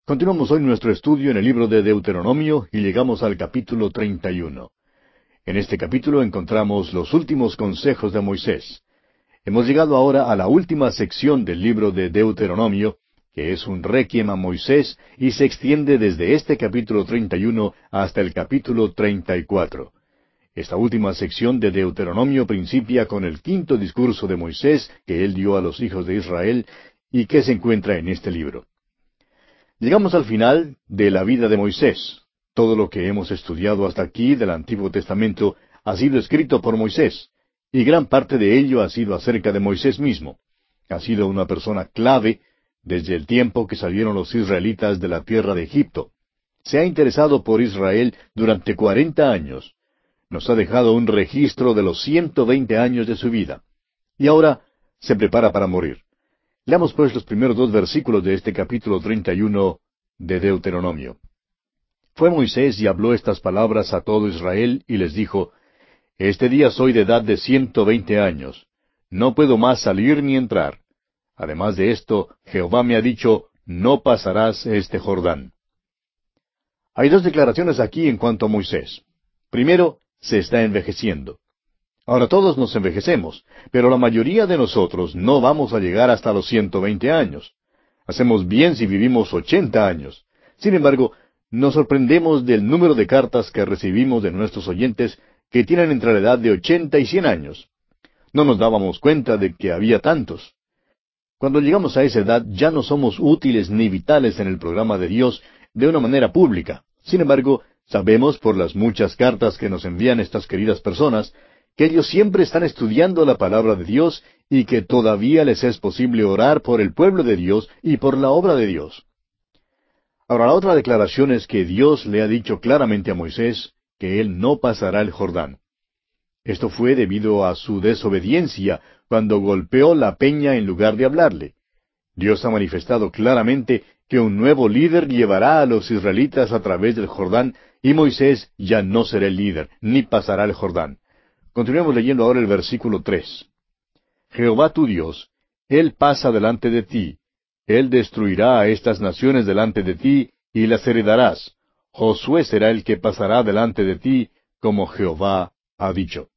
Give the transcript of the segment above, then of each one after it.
Continuamos hoy nuestro estudio en el libro de Deuteronomio y llegamos al capítulo 31. En este capítulo encontramos los últimos consejos de Moisés. Hemos llegado ahora a la última sección del libro de Deuteronomio, que es un requiem a Moisés y se extiende desde este capítulo 31 hasta el capítulo 34. Esta última sección de Deuteronomio principia con el quinto discurso de Moisés que él dio a los hijos de Israel y que se encuentra en este libro. Llegamos al final de la vida de Moisés. Todo lo que hemos estudiado hasta aquí del Antiguo Testamento ha sido escrito por Moisés, y gran parte de ello ha sido acerca de Moisés mismo. Ha sido una persona clave desde el tiempo que salieron los israelitas de la tierra de Egipto. Se ha interesado por Israel durante 40 años. Nos ha dejado un registro de los 120 años de su vida. Y ahora se prepara para morir. Leamos pues los primeros 2 versículos de este capítulo 31 de Deuteronomio. Fue Moisés y habló estas palabras a todo Israel y les dijo, Este día soy de edad de 120 años. No puedo más salir ni entrar. Además de esto, Jehová me ha dicho, no pasarás este Jordán. Hay 2 declaraciones aquí en cuanto a Moisés. Primero, se está envejeciendo. Ahora todos nos envejecemos, pero la mayoría de nosotros no vamos a llegar hasta los 120 años. Hacemos bien si vivimos 80 años. Sin embargo, nos sorprendemos del número de cartas que recibimos de nuestros oyentes que tienen entre la edad de 80 y 100 años. No nos dábamos cuenta de que había tantos. Cuando llegamos a esa edad ya no somos útiles ni vitales en el programa de Dios de una manera pública. Sin embargo, sabemos por las muchas cartas que nos envían estas queridas personas que ellos siempre están estudiando la palabra de Dios y que todavía les es posible orar por el pueblo de Dios y por la obra de Dios. Ahora, la otra declaración es que Dios le ha dicho claramente a Moisés que él no pasará el Jordán. Esto fue debido a su desobediencia cuando golpeó la peña en lugar de hablarle. Dios ha manifestado claramente que un nuevo líder llevará a los israelitas a través del Jordán y Moisés ya no será el líder, ni pasará el Jordán. Continuemos leyendo ahora el versículo 3. Jehová tu Dios, Él pasa delante de ti. Él destruirá a estas naciones delante de ti, y las heredarás. Josué será el que pasará delante de ti, como Jehová ha dicho.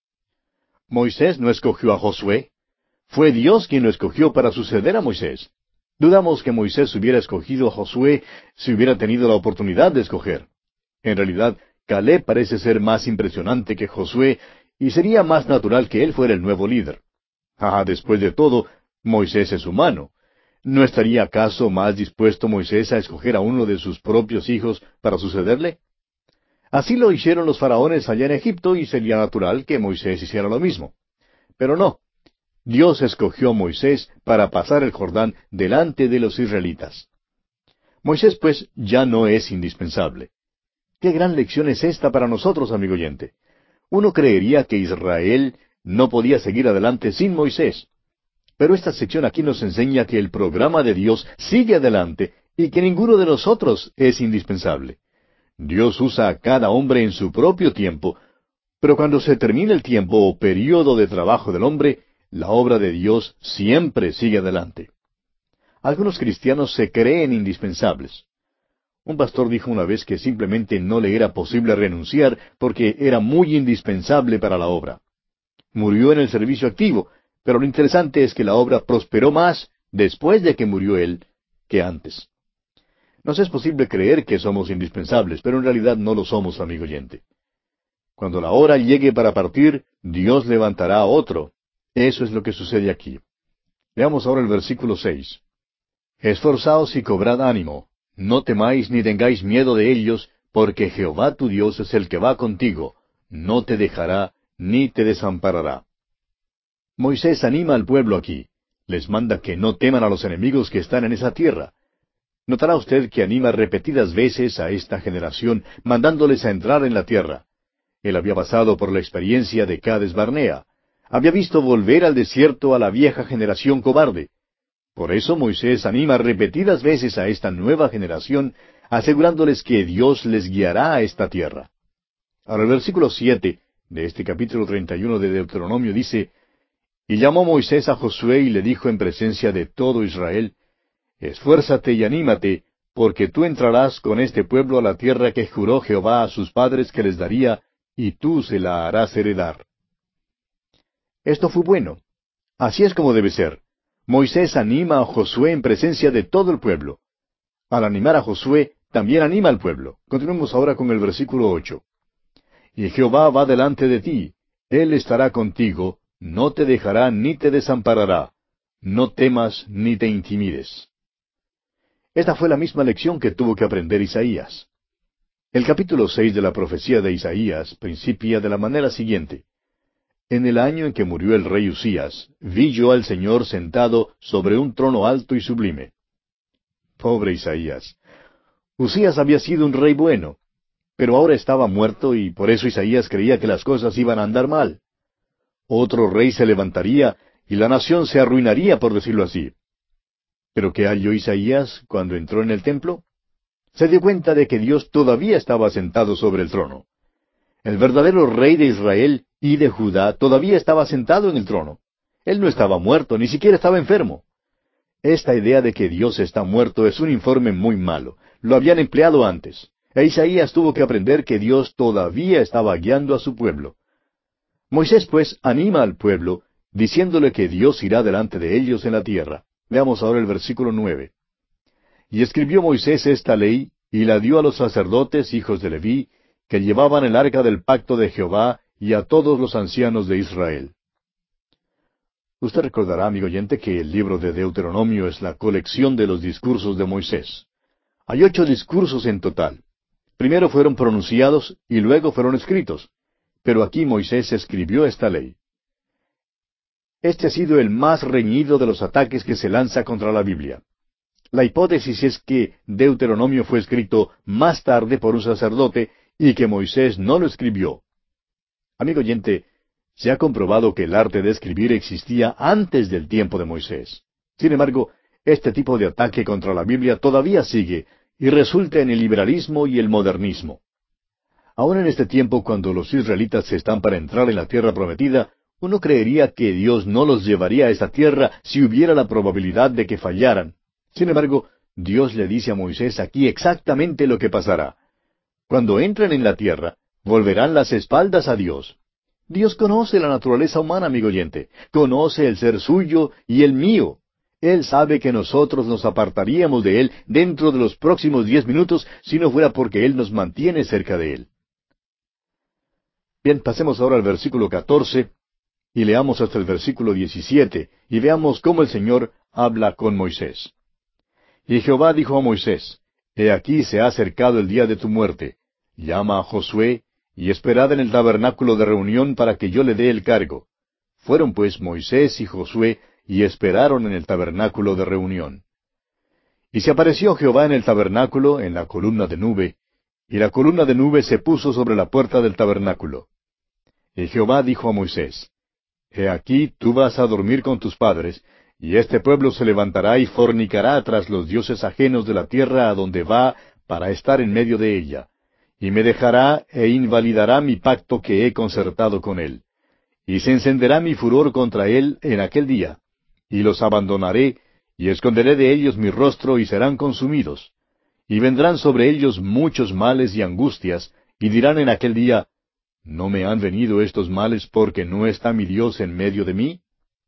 Moisés no escogió a Josué. Fue Dios quien lo escogió para suceder a Moisés. Dudamos que Moisés hubiera escogido a Josué si hubiera tenido la oportunidad de escoger. En realidad, Caleb parece ser más impresionante que Josué, y sería más natural que él fuera el nuevo líder. Después de todo, Moisés es humano. ¿No estaría acaso más dispuesto Moisés a escoger a uno de sus propios hijos para sucederle? Así lo hicieron los faraones allá en Egipto y sería natural que Moisés hiciera lo mismo. Pero no. Dios escogió a Moisés para pasar el Jordán delante de los israelitas. Moisés, pues, ya no es indispensable. ¿Qué gran lección es esta para nosotros, amigo oyente? Uno creería que Israel no podía seguir adelante sin Moisés. Pero esta sección aquí nos enseña que el programa de Dios sigue adelante y que ninguno de nosotros es indispensable. Dios usa a cada hombre en su propio tiempo, pero cuando se termina el tiempo o período de trabajo del hombre, la obra de Dios siempre sigue adelante. Algunos cristianos se creen indispensables. Un pastor dijo una vez que simplemente no le era posible renunciar porque era muy indispensable para la obra. Murió en el servicio activo, pero lo interesante es que la obra prosperó más después de que murió él que antes. Nos es posible creer que somos indispensables, pero en realidad no lo somos, amigo oyente. Cuando la hora llegue para partir, Dios levantará a otro. Eso es lo que sucede aquí. Veamos ahora el versículo 6. Esforzaos y cobrad ánimo. No temáis ni tengáis miedo de ellos, porque Jehová tu Dios es el que va contigo. No te dejará, ni te desamparará. Moisés anima al pueblo aquí. Les manda que no teman a los enemigos que están en esa tierra. Notará usted que anima repetidas veces a esta generación, mandándoles a entrar en la tierra. Él había pasado por la experiencia de Cades Barnea. Había visto volver al desierto a la vieja generación cobarde. Por eso Moisés anima repetidas veces a esta nueva generación, asegurándoles que Dios les guiará a esta tierra. Ahora el versículo 7 de este capítulo 31 de Deuteronomio dice, Y llamó Moisés a Josué y le dijo en presencia de todo Israel, Esfuérzate y anímate, porque tú entrarás con este pueblo a la tierra que juró Jehová a sus padres que les daría, y tú se la harás heredar. Esto fue bueno. Así es como debe ser. Moisés anima a Josué en presencia de todo el pueblo. Al animar a Josué, también anima al pueblo. Continuemos ahora con el versículo 8. Y Jehová va delante de ti, Él estará contigo, no te dejará ni te desamparará. No temas ni te intimides. Esta fue la misma lección que tuvo que aprender Isaías. El capítulo 6 de la profecía de Isaías principia de la manera siguiente. En el año en que murió el rey Usías, vi yo al Señor sentado sobre un trono alto y sublime. Pobre Isaías. Usías había sido un rey bueno, pero ahora estaba muerto y por eso Isaías creía que las cosas iban a andar mal. Otro rey se levantaría y la nación se arruinaría, por decirlo así. ¿Pero qué halló Isaías cuando entró en el templo? Se dio cuenta de que Dios todavía estaba sentado sobre el trono. El verdadero rey de Israel y de Judá todavía estaba sentado en el trono. Él no estaba muerto, ni siquiera estaba enfermo. Esta idea de que Dios está muerto es un informe muy malo. Lo habían empleado antes. E Isaías tuvo que aprender que Dios todavía estaba guiando a su pueblo. Moisés, pues, anima al pueblo, diciéndole que Dios irá delante de ellos en la tierra. Veamos ahora el versículo 9. Y escribió Moisés esta ley, y la dio a los sacerdotes, hijos de Leví, que llevaban el arca del pacto de Jehová, y a todos los ancianos de Israel. Usted recordará, amigo oyente, que el libro de Deuteronomio es la colección de los discursos de Moisés. Hay 8 discursos en total. Primero fueron pronunciados y luego fueron escritos. Pero aquí Moisés escribió esta ley. Este ha sido el más reñido de los ataques que se lanza contra la Biblia. La hipótesis es que Deuteronomio fue escrito más tarde por un sacerdote y que Moisés no lo escribió. Amigo oyente, se ha comprobado que el arte de escribir existía antes del tiempo de Moisés. Sin embargo, este tipo de ataque contra la Biblia todavía sigue y resulta en el liberalismo y el modernismo. Aún en este tiempo, cuando los israelitas están para entrar en la tierra prometida, uno creería que Dios no los llevaría a esa tierra si hubiera la probabilidad de que fallaran. Sin embargo, Dios le dice a Moisés aquí exactamente lo que pasará. Cuando entren en la tierra, volverán las espaldas a Dios. Dios conoce la naturaleza humana, amigo oyente. Conoce el ser suyo y el mío. Él sabe que nosotros nos apartaríamos de Él dentro de los próximos 10 minutos si no fuera porque Él nos mantiene cerca de Él. Bien, pasemos ahora al versículo 14 y leamos hasta el versículo 17 y veamos cómo el Señor habla con Moisés. Y Jehová dijo a Moisés, He aquí se ha acercado el día de tu muerte. Llama a Josué, y esperad en el tabernáculo de reunión para que yo le dé el cargo. Fueron pues Moisés y Josué, y esperaron en el tabernáculo de reunión. Y se apareció Jehová en el tabernáculo, en la columna de nube, y la columna de nube se puso sobre la puerta del tabernáculo. Y Jehová dijo a Moisés, He aquí tú vas a dormir con tus padres, y este pueblo se levantará y fornicará tras los dioses ajenos de la tierra a donde va para estar en medio de ella, y me dejará e invalidará mi pacto que he concertado con él. Y se encenderá mi furor contra él en aquel día, y los abandonaré, y esconderé de ellos mi rostro y serán consumidos. Y vendrán sobre ellos muchos males y angustias, y dirán en aquel día, ¿no me han venido estos males porque no está mi Dios en medio de mí?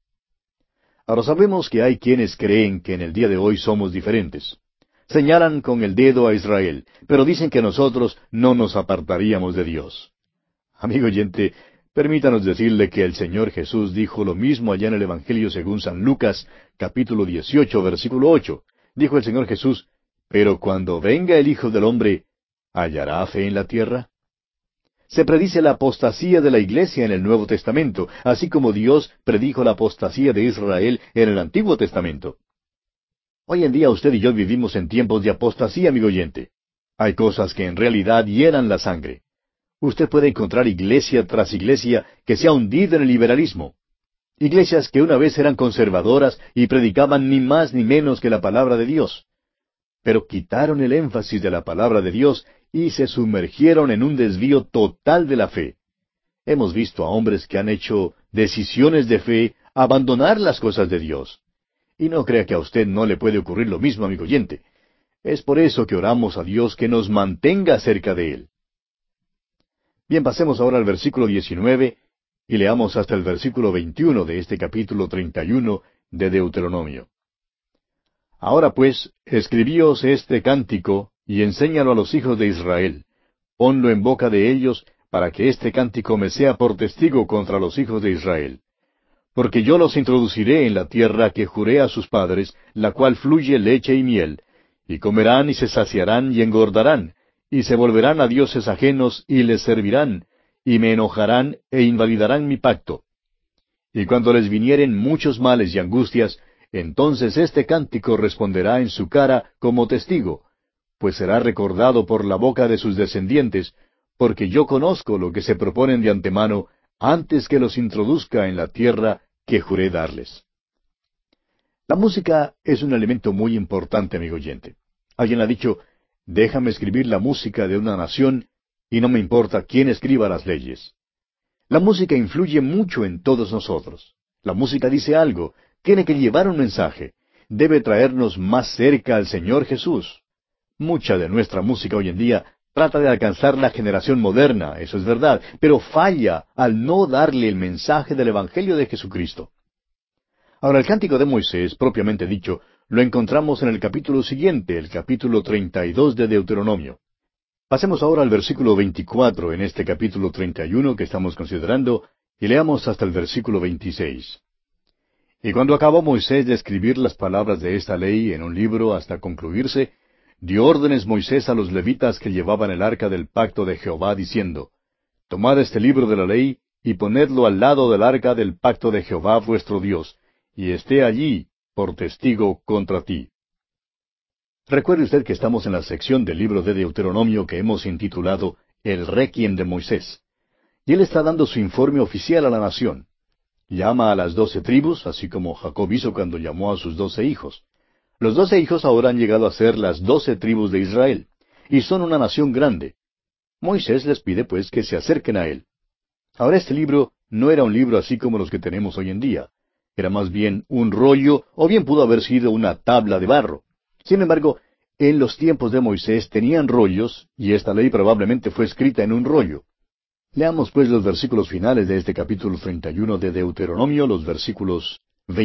Ahora sabemos que hay quienes creen que en el día de hoy somos diferentes. Señalan con el dedo a Israel, pero dicen que nosotros no nos apartaríamos de Dios. Amigo oyente, permítanos decirle que el Señor Jesús dijo lo mismo allá en el Evangelio según San Lucas, capítulo 18, versículo 8. Dijo el Señor Jesús, pero cuando venga el Hijo del Hombre, ¿hallará fe en la tierra? Se predice la apostasía de la Iglesia en el Nuevo Testamento, así como Dios predijo la apostasía de Israel en el Antiguo Testamento. Hoy en día usted y yo vivimos en tiempos de apostasía, amigo oyente. Hay cosas que en realidad hieran la sangre. Usted puede encontrar iglesia tras iglesia que se ha hundido en el liberalismo. Iglesias que una vez eran conservadoras y predicaban ni más ni menos que la palabra de Dios. Pero quitaron el énfasis de la palabra de Dios y se sumergieron en un desvío total de la fe. Hemos visto a hombres que han hecho decisiones de fe abandonar las cosas de Dios. Y no crea que a usted no le puede ocurrir lo mismo, amigo oyente. Es por eso que oramos a Dios que nos mantenga cerca de Él. Bien, pasemos ahora al versículo 19 y leamos hasta el versículo 21 de este capítulo 31 de Deuteronomio. Ahora pues, escribíos este cántico y enséñalo a los hijos de Israel. Ponlo en boca de ellos, para que este cántico me sea por testigo contra los hijos de Israel. Porque yo los introduciré en la tierra que juré a sus padres, la cual fluye leche y miel, y comerán y se saciarán y engordarán, y se volverán a dioses ajenos y les servirán, y me enojarán e invalidarán mi pacto. Y cuando les vinieren muchos males y angustias, entonces este cántico responderá en su cara como testigo, pues será recordado por la boca de sus descendientes, porque yo conozco lo que se proponen de antemano, antes que los introduzca en la tierra que juré darles. La música es un elemento muy importante, amigo oyente. Alguien ha dicho, déjame escribir la música de una nación, y no me importa quién escriba las leyes. La música influye mucho en todos nosotros. La música dice algo, tiene que llevar un mensaje, debe traernos más cerca al Señor Jesús. Mucha de nuestra música hoy en día trata de alcanzar la generación moderna, eso es verdad, pero falla al no darle el mensaje del Evangelio de Jesucristo. Ahora, el cántico de Moisés, propiamente dicho, lo encontramos en el capítulo siguiente, el capítulo 32 de Deuteronomio. Pasemos ahora al versículo 24 en este capítulo 31 que estamos considerando, y leamos hasta el versículo 26. Y cuando acabó Moisés de escribir las palabras de esta ley en un libro hasta concluirse, dio órdenes Moisés a los levitas que llevaban el arca del pacto de Jehová, diciendo, Tomad este libro de la ley, y ponedlo al lado del arca del pacto de Jehová vuestro Dios, y esté allí por testigo contra ti. Recuerde usted que estamos en la sección del libro de Deuteronomio que hemos intitulado El Requiem de Moisés. Y él está dando su informe oficial a la nación. Llama a las 12 tribus, así como Jacob hizo cuando llamó a sus 12 hijos. Los 12 hijos ahora han llegado a ser las 12 tribus de Israel, y son una nación grande. Moisés les pide pues que se acerquen a él. Ahora este libro no era un libro así como los que tenemos hoy en día. Era más bien un rollo, o bien pudo haber sido una tabla de barro. Sin embargo, en los tiempos de Moisés tenían rollos, y esta ley probablemente fue escrita en un rollo. Leamos pues los versículos finales de este capítulo 31 de Deuteronomio, los versículos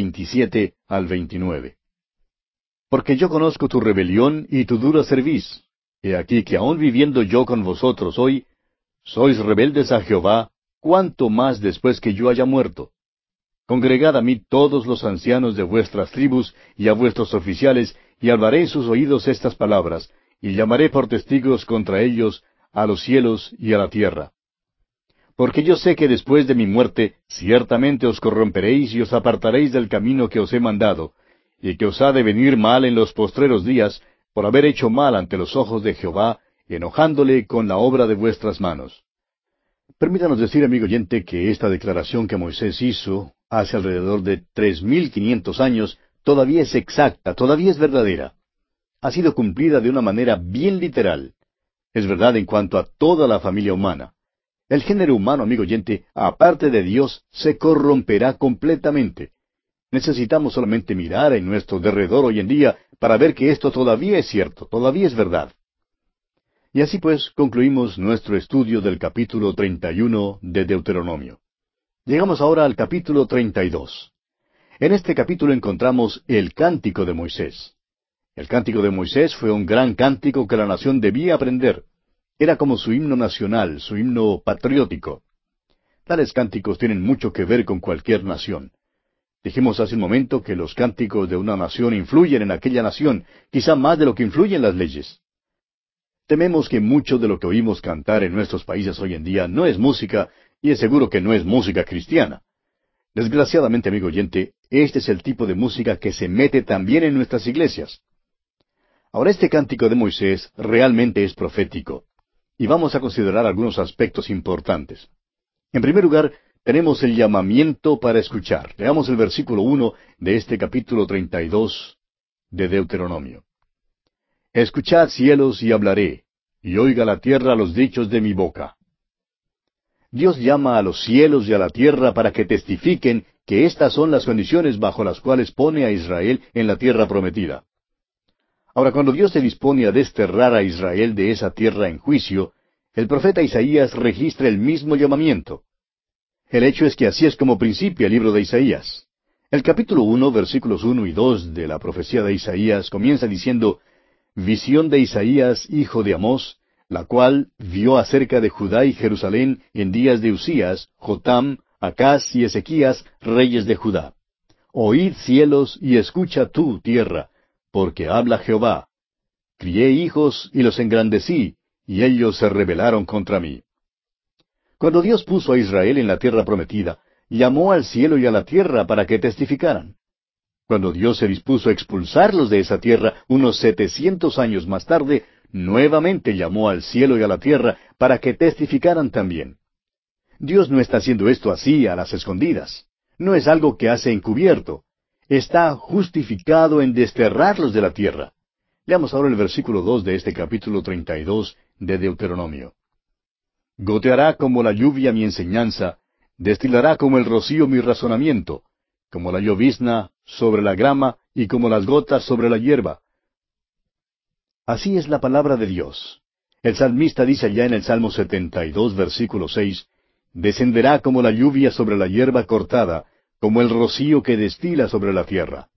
27 al 29. Porque yo conozco tu rebelión y tu dura cerviz. He aquí que aun viviendo yo con vosotros hoy, sois rebeldes a Jehová, cuánto más después que yo haya muerto. Congregad a mí todos los ancianos de vuestras tribus y a vuestros oficiales, y hablaré en sus oídos estas palabras, y llamaré por testigos contra ellos a los cielos y a la tierra. Porque yo sé que después de mi muerte ciertamente os corromperéis y os apartaréis del camino que os he mandado, y que os ha de venir mal en los postreros días, por haber hecho mal ante los ojos de Jehová, enojándole con la obra de vuestras manos. Permítanos decir, amigo oyente, que esta declaración que Moisés hizo hace alrededor de 3.500 años todavía es exacta, todavía es verdadera. Ha sido cumplida de una manera bien literal. Es verdad en cuanto a toda la familia humana. El género humano, amigo oyente, aparte de Dios, se corromperá completamente. Necesitamos solamente mirar en nuestro derredor hoy en día para ver que esto todavía es cierto, todavía es verdad. Y así pues concluimos nuestro estudio del capítulo 31 de Deuteronomio. Llegamos ahora al capítulo 32. En este capítulo encontramos el cántico de Moisés. El cántico de Moisés fue un gran cántico que la nación debía aprender. Era como su himno nacional, su himno patriótico. Tales cánticos tienen mucho que ver con cualquier nación. Dijimos hace un momento que los cánticos de una nación influyen en aquella nación, quizá más de lo que influyen las leyes. Tememos que mucho de lo que oímos cantar en nuestros países hoy en día no es música, y es seguro que no es música cristiana. Desgraciadamente, amigo oyente, este es el tipo de música que se mete también en nuestras iglesias. Ahora, este cántico de Moisés realmente es profético, y vamos a considerar algunos aspectos importantes. En primer lugar, tenemos el llamamiento para escuchar. Leamos el versículo 1 de este capítulo 32 de Deuteronomio. Escuchad, cielos, y hablaré, y oiga la tierra los dichos de mi boca. Dios llama a los cielos y a la tierra para que testifiquen que estas son las condiciones bajo las cuales pone a Israel en la tierra prometida. Ahora, cuando Dios se dispone a desterrar a Israel de esa tierra en juicio, el profeta Isaías registra el mismo llamamiento. El hecho es que así es como principia el libro de Isaías. El capítulo 1, versículos 1 y 2 de la profecía de Isaías comienza diciendo, visión de Isaías, hijo de Amós, la cual vio acerca de Judá y Jerusalén en días de Usías, Jotam, Acaz y Ezequías, reyes de Judá. Oíd cielos y escucha tú, tierra, porque habla Jehová. Crié hijos y los engrandecí, y ellos se rebelaron contra mí. Cuando Dios puso a Israel en la tierra prometida, llamó al cielo y a la tierra para que testificaran. Cuando Dios se dispuso a expulsarlos de esa tierra unos 700 años más tarde, nuevamente llamó al cielo y a la tierra para que testificaran también. Dios no está haciendo esto así a las escondidas. No es algo que hace encubierto. Está justificado en desterrarlos de la tierra. Leamos ahora el versículo 2 de este capítulo 32 de Deuteronomio. Goteará como la lluvia mi enseñanza, destilará como el rocío mi razonamiento, como la llovizna sobre la grama y como las gotas sobre la hierba. Así es la palabra de Dios. El salmista dice allá en el Salmo 72, versículo 6, descenderá como la lluvia sobre la hierba cortada, como el rocío que destila sobre la tierra.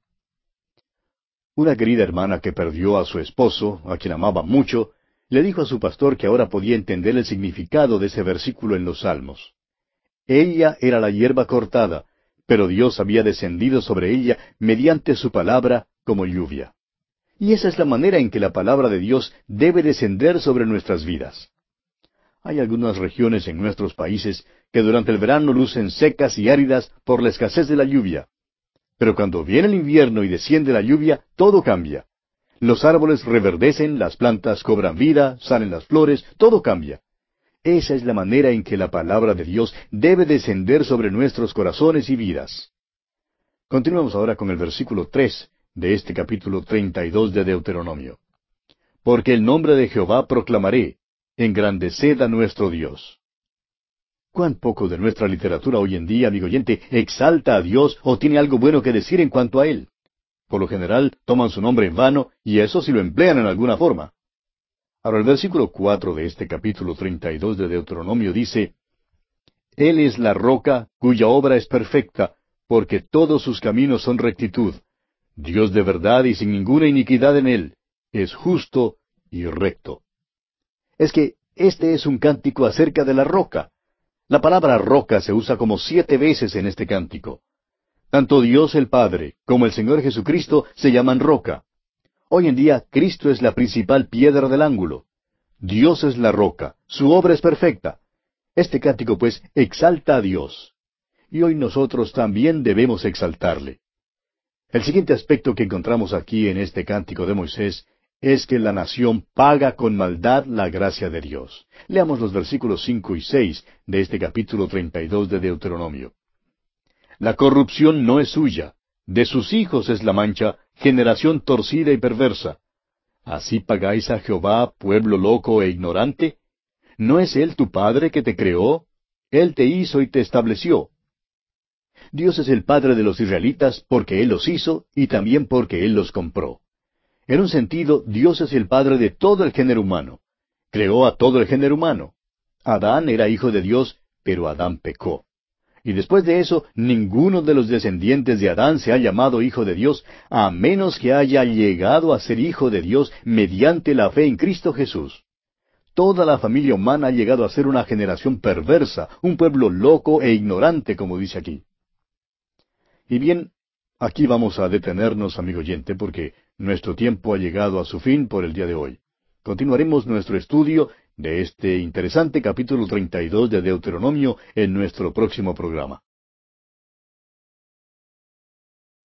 Una querida hermana que perdió a su esposo, a quien amaba mucho, le dijo a su pastor que ahora podía entender el significado de ese versículo en los Salmos. Ella era la hierba cortada, pero Dios había descendido sobre ella mediante su palabra como lluvia. Y esa es la manera en que la palabra de Dios debe descender sobre nuestras vidas. Hay algunas regiones en nuestros países que durante el verano lucen secas y áridas por la escasez de la lluvia. Pero cuando viene el invierno y desciende la lluvia, todo cambia. Los árboles reverdecen, las plantas cobran vida, salen las flores, todo cambia. Esa es la manera en que la palabra de Dios debe descender sobre nuestros corazones y vidas. Continuamos ahora con el versículo 3 de este capítulo 32 de Deuteronomio. Porque el nombre de Jehová proclamaré, engrandeced a nuestro Dios. ¿Cuán poco de nuestra literatura hoy en día, amigo oyente, exalta a Dios o tiene algo bueno que decir en cuanto a Él? Por lo general, toman su nombre en vano, y eso sí lo emplean en alguna forma. Ahora el versículo 4 de este capítulo 32 de Deuteronomio dice, Él es la roca cuya obra es perfecta, porque todos sus caminos son rectitud. Dios de verdad y sin ninguna iniquidad en Él. Es justo y recto. Es que este es un cántico acerca de la roca. La palabra roca se usa como 7 veces en este cántico. Tanto Dios el Padre como el Señor Jesucristo se llaman roca. Hoy en día Cristo es la principal piedra del ángulo. Dios es la roca, su obra es perfecta. Este cántico pues exalta a Dios. Y hoy nosotros también debemos exaltarle. El siguiente aspecto que encontramos aquí en este cántico de Moisés es que la nación paga con maldad la gracia de Dios. Leamos los versículos 5 y 6 de este capítulo 32 de Deuteronomio. La corrupción no es suya, de sus hijos es la mancha, generación torcida y perversa. ¿Así pagáis a Jehová, pueblo loco e ignorante? ¿No es Él tu Padre que te creó? Él te hizo y te estableció. Dios es el Padre de los israelitas porque Él los hizo y también porque Él los compró. En un sentido, Dios es el Padre de todo el género humano. Creó a todo el género humano. Adán era hijo de Dios, pero Adán pecó. Y después de eso, ninguno de los descendientes de Adán se ha llamado hijo de Dios, a menos que haya llegado a ser hijo de Dios mediante la fe en Cristo Jesús. Toda la familia humana ha llegado a ser una generación perversa, un pueblo loco e ignorante, como dice aquí. Y bien, aquí vamos a detenernos, amigo oyente, porque nuestro tiempo ha llegado a su fin por el día de hoy. Continuaremos nuestro estudio de este interesante capítulo 32 de Deuteronomio en nuestro próximo programa.